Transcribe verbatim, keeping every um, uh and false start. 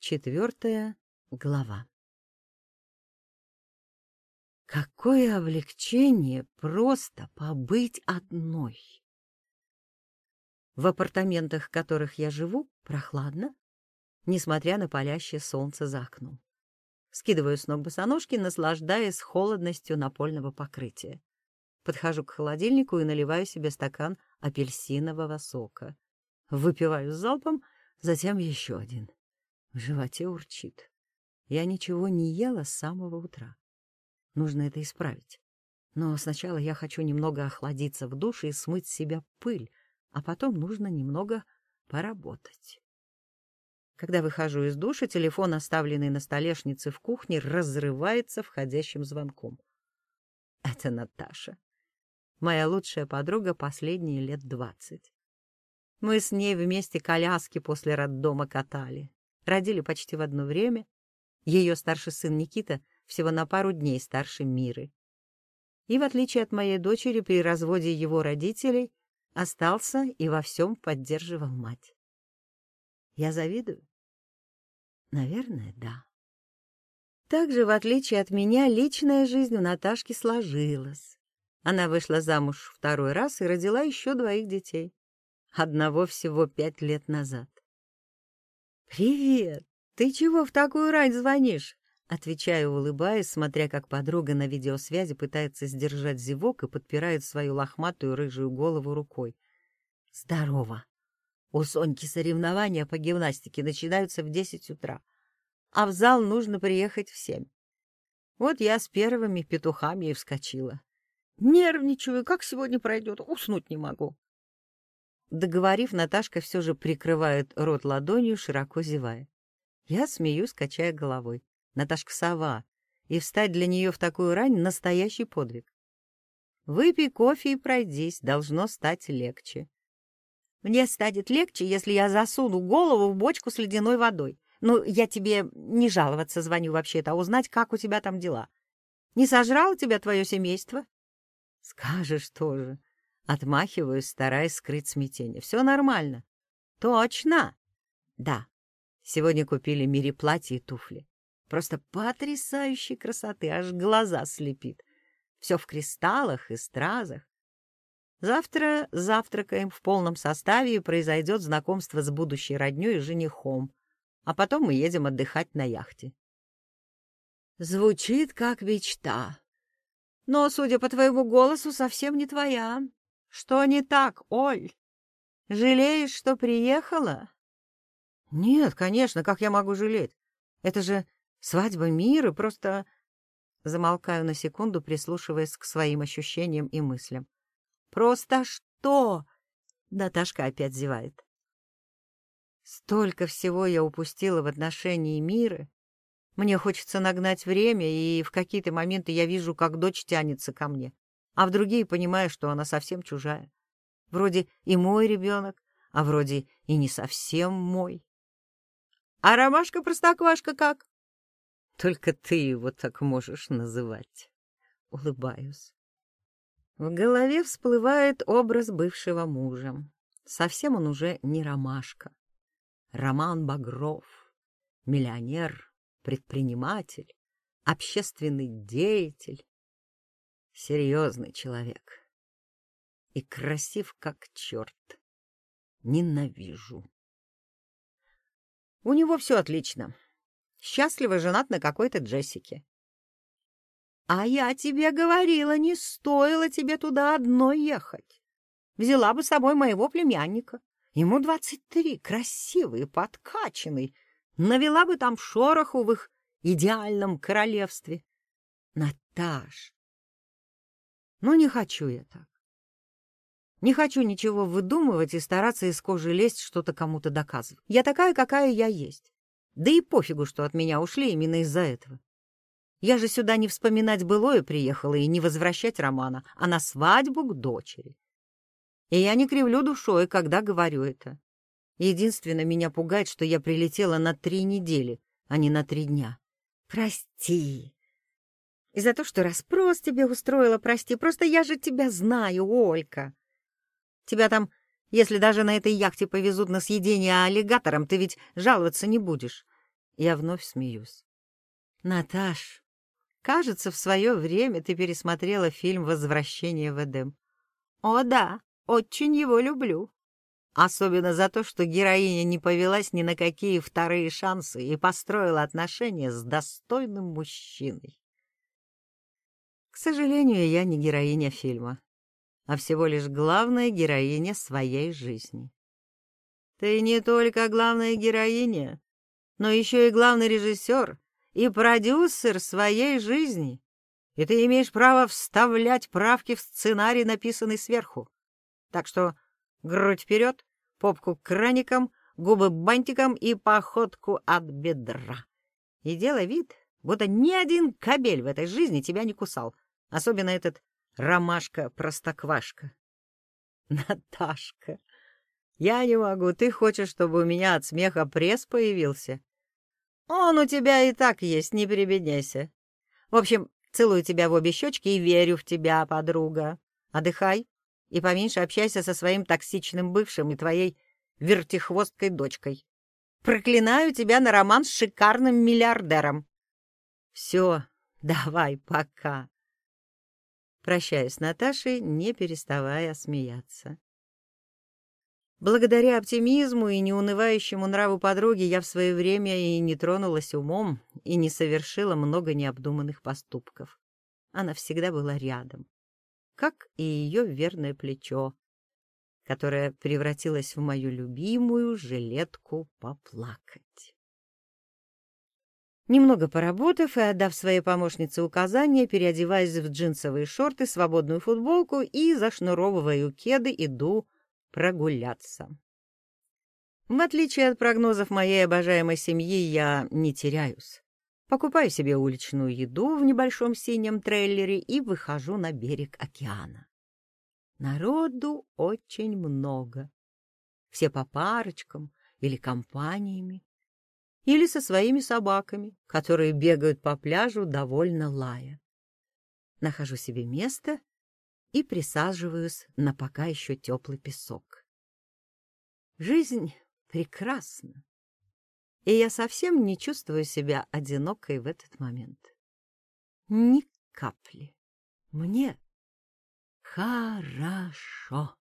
Четвертая глава. Какое облегчение просто побыть одной. В апартаментах, в которых я живу, прохладно, несмотря на палящее солнце за окном. Скидываю с ног босоножки, наслаждаясь холодностью напольного покрытия. Подхожу к холодильнику и наливаю себе стакан апельсинового сока. Выпиваю залпом, затем еще один. В животе урчит. Я ничего не ела с самого утра. Нужно это исправить. Но сначала я хочу немного охладиться в душе и смыть с себя пыль, а потом нужно немного поработать. Когда выхожу из душа, телефон, оставленный на столешнице в кухне, разрывается входящим звонком. Это Наташа. Моя лучшая подруга последние лет двадцать. Мы с ней вместе коляски после роддома катали. Родили почти в одно время. Ее старший сын Никита всего на пару дней старше Миры. И, в отличие от моей дочери, при разводе его родителей остался и во всем поддерживал мать. Я завидую? Наверное, да. Также, в отличие от меня, личная жизнь у Наташки сложилась. Она вышла замуж второй раз и родила еще двоих детей. Одного всего пять лет назад. «Привет! Ты чего в такую рань звонишь?» Отвечаю, улыбаясь, смотря как подруга на видеосвязи пытается сдержать зевок и подпирает свою лохматую рыжую голову рукой. «Здорово! У Соньки соревнования по гимнастике начинаются в десять утра, а в зал нужно приехать в семь. Вот я с первыми петухами и вскочила. Нервничаю, как сегодня пройдет, уснуть не могу». Договорив, Наташка все же прикрывает рот ладонью, широко зевая. Я смеюсь, качая головой. Наташка сова, и встать для нее в такую рань — настоящий подвиг. Выпей кофе и пройдись, должно стать легче. Мне станет легче, если я засуну голову в бочку с ледяной водой. Ну, я тебе не жаловаться звоню вообще-то, а узнать, как у тебя там дела. Не сожрало тебя твое семейство? Скажешь тоже. Отмахиваюсь, стараясь скрыть смятение. Все нормально. Точно? Да. Сегодня купили Мире платье и туфли. Просто потрясающей красоты, аж глаза слепит. Все в кристаллах и стразах. Завтра завтракаем в полном составе, и произойдет знакомство с будущей роднёй и женихом. А потом мы едем отдыхать на яхте. Звучит как мечта. Но, судя по твоему голосу, совсем не твоя. Что не так, Оль? Жалеешь, что приехала? Нет, конечно, как я могу жалеть? Это же свадьба Миры, просто... Замолкаю на секунду, прислушиваясь к своим ощущениям и мыслям. Просто что? Наташка опять зевает. Столько всего я упустила в отношении Миры. Мне хочется нагнать время, и в какие-то моменты я вижу, как дочь тянется ко мне, а в другие понимаю, что она совсем чужая. Вроде и мой ребенок, а вроде и не совсем мой. А Ромашка-простоквашка как? Только ты его так можешь называть. Улыбаюсь. В голове всплывает образ бывшего мужа. Совсем он уже не Ромашка. Роман Багров, миллионер, предприниматель, общественный деятель. Серьезный человек. И красив как черт. Ненавижу. У него все отлично. Счастливо женат на какой-то Джессике. А я тебе говорила, не стоило тебе туда одной ехать. Взяла бы с собой моего племянника. Ему двадцать три, красивый, подкачанный. Навела бы там шороху в их идеальном королевстве. Наташ, ну не хочу я так. Не хочу ничего выдумывать и стараться из кожи лезть, что-то кому-то доказывать. Я такая, какая я есть. Да и пофигу, что от меня ушли именно из-за этого. Я же сюда не вспоминать былое приехала и не возвращать Романа, а на свадьбу к дочери. И я не кривлю душой, когда говорю это. Единственное, меня пугает, что я прилетела на три недели, а не на три дня. Прости. И за то, что расспрос тебе устроила, прости. Просто я же тебя знаю, Олька. Тебя там, если даже на этой яхте повезут на съедение аллигатором, ты ведь жаловаться не будешь. Я вновь смеюсь. Наташ, кажется, в свое время ты пересмотрела фильм «Возвращение в Эдем». О да, очень его люблю. Особенно за то, что героиня не повелась ни на какие вторые шансы и построила отношения с достойным мужчиной. К сожалению, я не героиня фильма, а всего лишь главная героиня своей жизни. Ты не только главная героиня, но еще и главный режиссер и продюсер своей жизни. И ты имеешь право вставлять правки в сценарий, написанный сверху. Так что грудь вперед, попку краником, губы бантиком и походку от бедра. И делай вид, будто ни один кобель в этой жизни тебя не кусал. Особенно этот ромашка-простоквашка. Наташка, я не могу. Ты хочешь, чтобы у меня от смеха пресс появился? Он у тебя и так есть, не прибедняйся. В общем, целую тебя в обе щечки и верю в тебя, подруга. Отдыхай и поменьше общайся со своим токсичным бывшим и твоей вертихвосткой дочкой. Проклинаю тебя на роман с шикарным миллиардером. Все, давай, пока. Прощаюсь с Наташей, не переставая смеяться. Благодаря оптимизму и неунывающему нраву подруги я в свое время и не тронулась умом, и не совершила много необдуманных поступков. Она всегда была рядом, как и ее верное плечо, которое превратилось в мою любимую жилетку поплакать. Немного поработав и отдав своей помощнице указания, переодеваясь в джинсовые шорты, свободную футболку и зашнуровываю кеды, иду прогуляться. В отличие от прогнозов моей обожаемой семьи, я не теряюсь. Покупаю себе уличную еду в небольшом синем трейлере и выхожу на берег океана. Народу очень много. Все по парочкам или компаниями, или со своими собаками, которые бегают по пляжу, довольно лая. Нахожу себе место и присаживаюсь на пока еще теплый песок. Жизнь прекрасна, и я совсем не чувствую себя одинокой в этот момент. Ни капли. Мне хорошо.